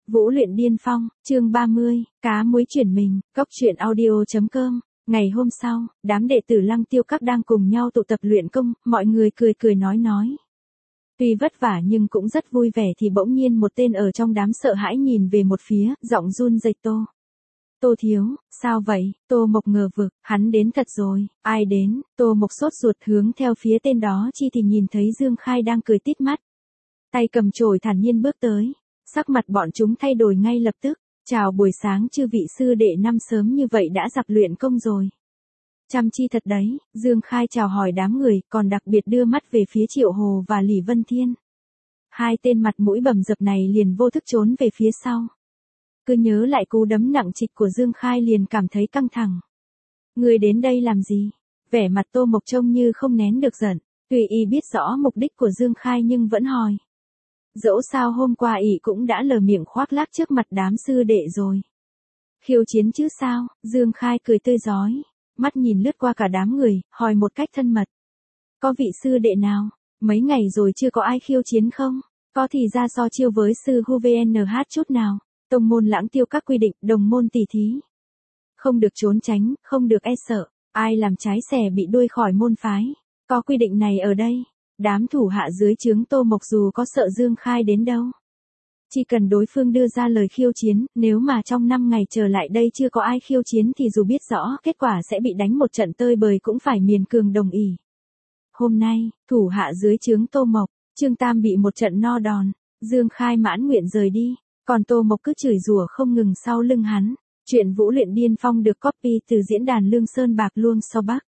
Vũ luyện điên phong, chương 30, cá muối chuyển mình, cóc truyện audio.com. Ngày hôm sau, đám đệ tử Lăng Tiêu Các đang cùng nhau tụ tập luyện công, mọi người cười cười nói. Tuy vất vả nhưng cũng rất vui vẻ thì bỗng nhiên một tên ở trong đám sợ hãi nhìn về một phía, giọng run rẩy Tô. Tô thiếu, sao vậy? Tô Mộc ngờ vực, hắn đến thật rồi, ai đến? Tô Mộc sốt ruột hướng theo phía tên đó chi thì nhìn thấy Dương Khai đang cười tít mắt. Tay cầm chổi thản nhiên bước tới, sắc mặt bọn chúng thay đổi ngay lập tức. Chào buổi sáng chư vị sư đệ, năm sớm như vậy đã giặc luyện công rồi. Chăm chi thật đấy, Dương Khai chào hỏi đám người, còn đặc biệt đưa mắt về phía Triệu Hồ và Lý Vân Thiên. Hai tên mặt mũi bầm dập này liền vô thức trốn về phía sau. Cứ nhớ lại cú đấm nặng trịch của Dương Khai liền cảm thấy căng thẳng. Người đến đây làm gì? Vẻ mặt Tô Mộc trông như không nén được giận, tuy y biết rõ mục đích của Dương Khai nhưng vẫn hỏi. Dẫu sao hôm qua ỷ cũng đã lờ miệng khoác lác trước mặt đám sư đệ rồi. Khiêu chiến chứ sao? Dương Khai cười tươi rói, mắt nhìn lướt qua cả đám người, hỏi một cách thân mật. Có vị sư đệ nào, mấy ngày rồi chưa có ai khiêu chiến không? Có thì ra so chiêu với sư Hu VNH chút nào. Tông môn Lãng Tiêu Các quy định, đồng môn tỷ thí. Không được trốn tránh, không được e sợ, ai làm trái xẻ bị đuôi khỏi môn phái. Có quy định này ở đây. Đám thủ hạ dưới trướng Tô Mộc dù có sợ Dương Khai đến đâu. Chỉ cần đối phương đưa ra lời khiêu chiến, nếu mà trong 5 ngày trở lại đây chưa có ai khiêu chiến thì dù biết rõ kết quả sẽ bị đánh một trận tơi bời cũng phải miền cường đồng ý. Hôm nay, thủ hạ dưới trướng Tô Mộc, Trương Tam bị một trận no đòn, Dương Khai mãn nguyện rời đi, còn Tô Mộc cứ chửi rủa không ngừng sau lưng hắn. Chuyện Vũ luyện điên phong được copy từ diễn đàn Lương Sơn Bạc Luông sau Bắc.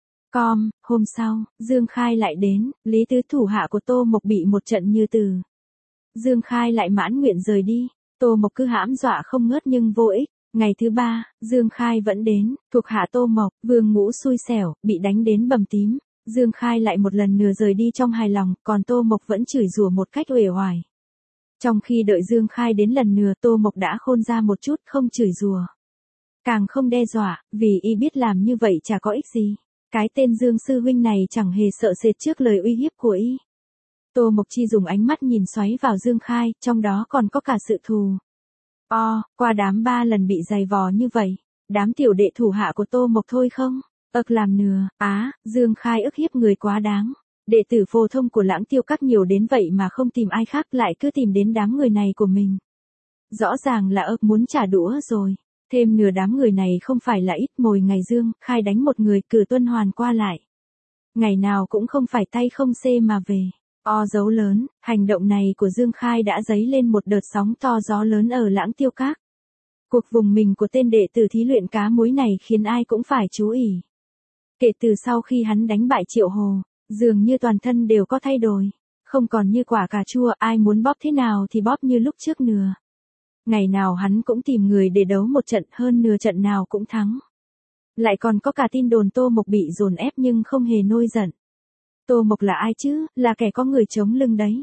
Hôm sau, Dương Khai lại đến, Lý Tứ thủ hạ của Tô Mộc bị một trận như từ. Dương Khai lại mãn nguyện rời đi, Tô Mộc cứ hãm dọa không ngớt nhưng vô ích. Ngày thứ 3, Dương Khai vẫn đến, thuộc hạ Tô Mộc, Vương Ngũ xui xẻo, bị đánh đến bầm tím. Dương Khai lại một lần nữa rời đi trong hài lòng, còn Tô Mộc vẫn chửi rủa một cách uể oải. Trong khi đợi Dương Khai đến lần nữa, Tô Mộc đã khôn ra một chút, không chửi rủa, càng không đe dọa, vì y biết làm như vậy chả có ích gì. Cái tên Dương sư huynh này chẳng hề sợ sệt trước lời uy hiếp của y. Tô Mộc Chi dùng ánh mắt nhìn xoáy vào Dương Khai, trong đó còn có cả sự thù. Qua đám 3 lần bị giày vò như vậy, đám tiểu đệ thủ hạ của Tô Mộc thôi không? Làm nừa, Dương Khai ức hiếp người quá đáng. Đệ tử phổ thông của Lãng Tiêu Các nhiều đến vậy mà không tìm ai khác lại cứ tìm đến đám người này của mình. Rõ ràng là muốn trả đũa rồi. Thêm nửa đám người này không phải là ít mồi, ngày Dương Khai đánh một người cử tuần hoàn qua lại. Ngày nào cũng không phải tay không xê mà về. Dấu lớn, hành động này của Dương Khai đã dấy lên một đợt sóng to gió lớn ở Lãng Tiêu Các. Cuộc vùng mình của tên đệ tử thí luyện cá muối này khiến ai cũng phải chú ý. Kể từ sau khi hắn đánh bại Triệu Hồ, dường như toàn thân đều có thay đổi. Không còn như quả cà chua, ai muốn bóp thế nào thì bóp như lúc trước nữa. Ngày nào hắn cũng tìm người để đấu một trận, hơn nửa trận nào cũng thắng. Lại còn có cả tin đồn Tô Mộc bị dồn ép nhưng không hề nổi giận. Tô Mộc là ai chứ, là kẻ có người chống lưng đấy.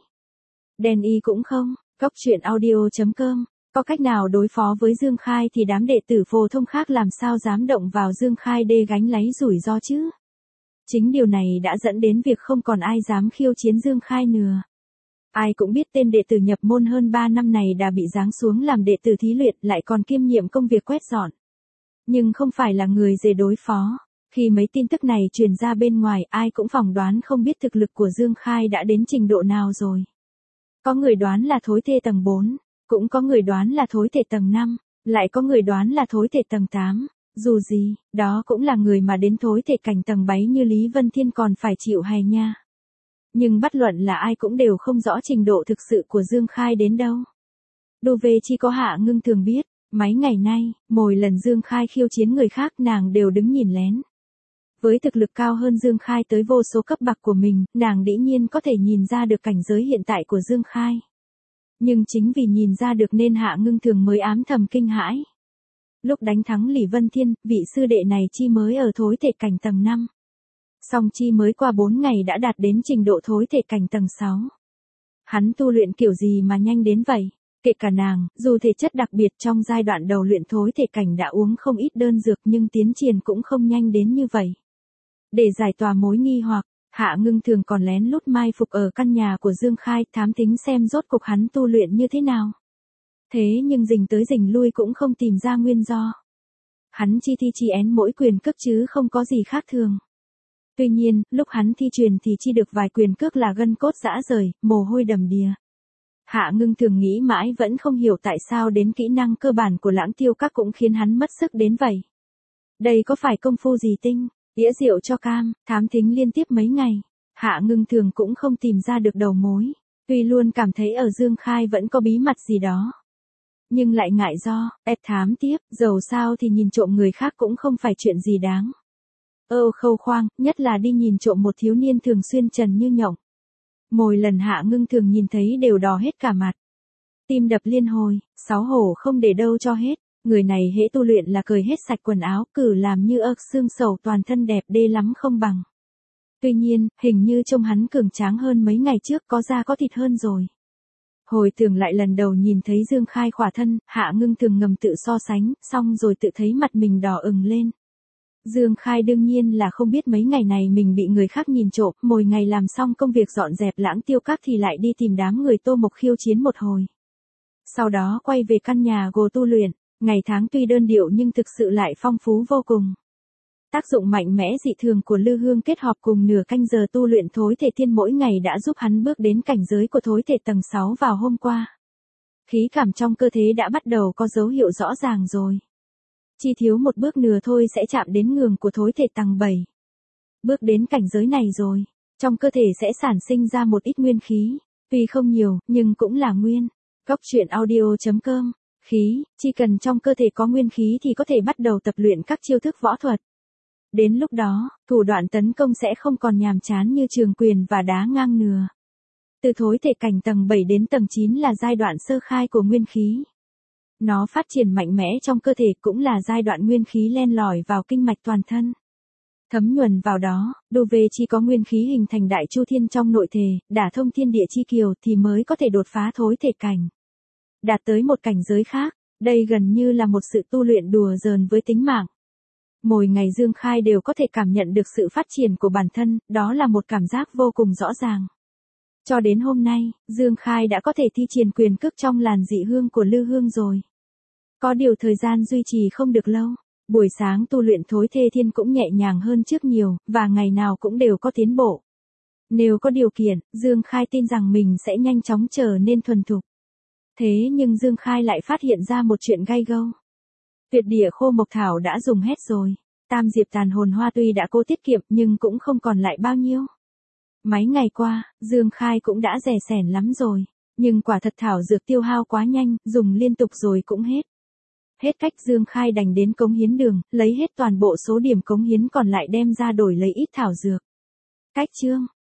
Đen y cũng không, cóc truyện audio.com. Có cách nào đối phó với Dương Khai thì đám đệ tử phổ thông khác làm sao dám động vào Dương Khai để gánh lấy rủi ro chứ. Chính điều này đã dẫn đến việc không còn ai dám khiêu chiến Dương Khai nữa. Ai cũng biết tên đệ tử nhập môn hơn 3 năm này đã bị giáng xuống làm đệ tử thí luyện, lại còn kiêm nhiệm công việc quét dọn. Nhưng không phải là người dễ đối phó. Khi mấy tin tức này truyền ra bên ngoài, ai cũng phỏng đoán không biết thực lực của Dương Khai đã đến trình độ nào rồi. Có người đoán là thối thể tầng 4, cũng có người đoán là thối thể tầng 5, lại có người đoán là thối thể tầng 8. Dù gì, đó cũng là người mà đến thối thể cảnh tầng 7 như Lý Vân Thiên còn phải chịu hay nha. Nhưng bất luận là ai cũng đều không rõ trình độ thực sự của Dương Khai đến đâu. Đồ về chỉ có Hạ Ngưng Thường biết, mấy ngày nay, mỗi lần Dương Khai khiêu chiến người khác nàng đều đứng nhìn lén. Với thực lực cao hơn Dương Khai tới vô số cấp bậc của mình, nàng dĩ nhiên có thể nhìn ra được cảnh giới hiện tại của Dương Khai. Nhưng chính vì nhìn ra được nên Hạ Ngưng Thường mới ám thầm kinh hãi. Lúc đánh thắng Lý Vân Thiên, vị sư đệ này chi mới ở thối thể cảnh tầng 5. Song chi mới qua 4 ngày đã đạt đến trình độ thối thể cảnh tầng 6. Hắn tu luyện kiểu gì mà nhanh đến vậy? Kể cả nàng, dù thể chất đặc biệt trong giai đoạn đầu luyện thối thể cảnh đã uống không ít đơn dược nhưng tiến triển cũng không nhanh đến như vậy. Để giải tỏa mối nghi hoặc, Hạ Ngưng Thường còn lén lút mai phục ở căn nhà của Dương Khai thám thính xem rốt cuộc hắn tu luyện như thế nào. Thế nhưng rình tới rình lui cũng không tìm ra nguyên do. Hắn chi thi chi én mỗi quyền cước chứ không có gì khác thường. Tuy nhiên, lúc hắn thi truyền thì chi được vài quyền cước là gân cốt rã rời, mồ hôi đầm đìa. Hạ Ngưng Thường nghĩ mãi vẫn không hiểu tại sao đến kỹ năng cơ bản của Lãng Tiêu Các cũng khiến hắn mất sức đến vậy. Đây có phải công phu gì tinh, đĩa rượu cho cam, thám thính liên tiếp mấy ngày. Hạ Ngưng Thường cũng không tìm ra được đầu mối. Tuy luôn cảm thấy ở Dương Khai vẫn có bí mật gì đó. Nhưng lại ngại do, thám tiếp, dầu sao thì nhìn trộm người khác cũng không phải chuyện gì đáng. Khâu khoang, nhất là đi nhìn trộm một thiếu niên thường xuyên trần như nhộng. Mỗi lần Hạ Ngưng Thường nhìn thấy đều đỏ hết cả mặt. Tim đập liên hồi, sáu hổ không để đâu cho hết. Người này hễ tu luyện là cởi hết sạch quần áo, cử làm như xương sầu toàn thân đẹp đê lắm không bằng. Tuy nhiên, hình như trông hắn cường tráng hơn mấy ngày trước, có da có thịt hơn rồi. Hồi tưởng lại lần đầu nhìn thấy Dương Khai khỏa thân, Hạ Ngưng Thường ngầm tự so sánh, xong rồi tự thấy mặt mình đỏ ửng lên. Dương Khai đương nhiên là không biết mấy ngày này mình bị người khác nhìn trộm, mỗi ngày làm xong công việc dọn dẹp Lãng Tiêu Các thì lại đi tìm đám người Tô Mộc khiêu chiến một hồi. Sau đó quay về căn nhà gồ tu luyện, ngày tháng tuy đơn điệu nhưng thực sự lại phong phú vô cùng. Tác dụng mạnh mẽ dị thường của Lư Hương kết hợp cùng nửa canh giờ tu luyện thối thể thiên mỗi ngày đã giúp hắn bước đến cảnh giới của thối thể tầng 6 vào hôm qua. Khí cảm trong cơ thể đã bắt đầu có dấu hiệu rõ ràng rồi. Chỉ thiếu một bước nữa thôi sẽ chạm đến ngưỡng của thối thể tầng 7. Bước đến cảnh giới này rồi, trong cơ thể sẽ sản sinh ra một ít nguyên khí, tuy không nhiều, nhưng cũng là nguyên. Góc truyện audio.com, khí, chỉ cần trong cơ thể có nguyên khí thì có thể bắt đầu tập luyện các chiêu thức võ thuật. Đến lúc đó, thủ đoạn tấn công sẽ không còn nhàm chán như trường quyền và đá ngang nừa. Từ thối thể cảnh tầng 7 đến tầng 9 là giai đoạn sơ khai của nguyên khí. Nó phát triển mạnh mẽ trong cơ thể cũng là giai đoạn nguyên khí len lỏi vào kinh mạch toàn thân. Thấm nhuần vào đó, đủ về chỉ có nguyên khí hình thành đại chu thiên trong nội thể, đả thông thiên địa chi kiều thì mới có thể đột phá thối thể cảnh. Đạt tới một cảnh giới khác, đây gần như là một sự tu luyện đùa giỡn với tính mạng. Mỗi ngày Dương Khai đều có thể cảm nhận được sự phát triển của bản thân, đó là một cảm giác vô cùng rõ ràng. Cho đến hôm nay, Dương Khai đã có thể thi triển quyền cước trong làn dị hương của Lư Hương rồi. Có điều thời gian duy trì không được lâu, buổi sáng tu luyện thối thê thiên cũng nhẹ nhàng hơn trước nhiều, và ngày nào cũng đều có tiến bộ. Nếu có điều kiện, Dương Khai tin rằng mình sẽ nhanh chóng trở nên thuần thục. Thế nhưng Dương Khai lại phát hiện ra một chuyện gay gâu. Tuyệt địa khô mộc thảo đã dùng hết rồi. Tam diệp tàn hồn hoa tuy đã cố tiết kiệm nhưng cũng không còn lại bao nhiêu. Mấy ngày qua, Dương Khai cũng đã rẻ sẻn lắm rồi. Nhưng quả thật thảo dược tiêu hao quá nhanh, dùng liên tục rồi cũng hết. Hết cách Dương Khai đành đến cống hiến đường, lấy hết toàn bộ số điểm cống hiến còn lại đem ra đổi lấy ít thảo dược. Cách chương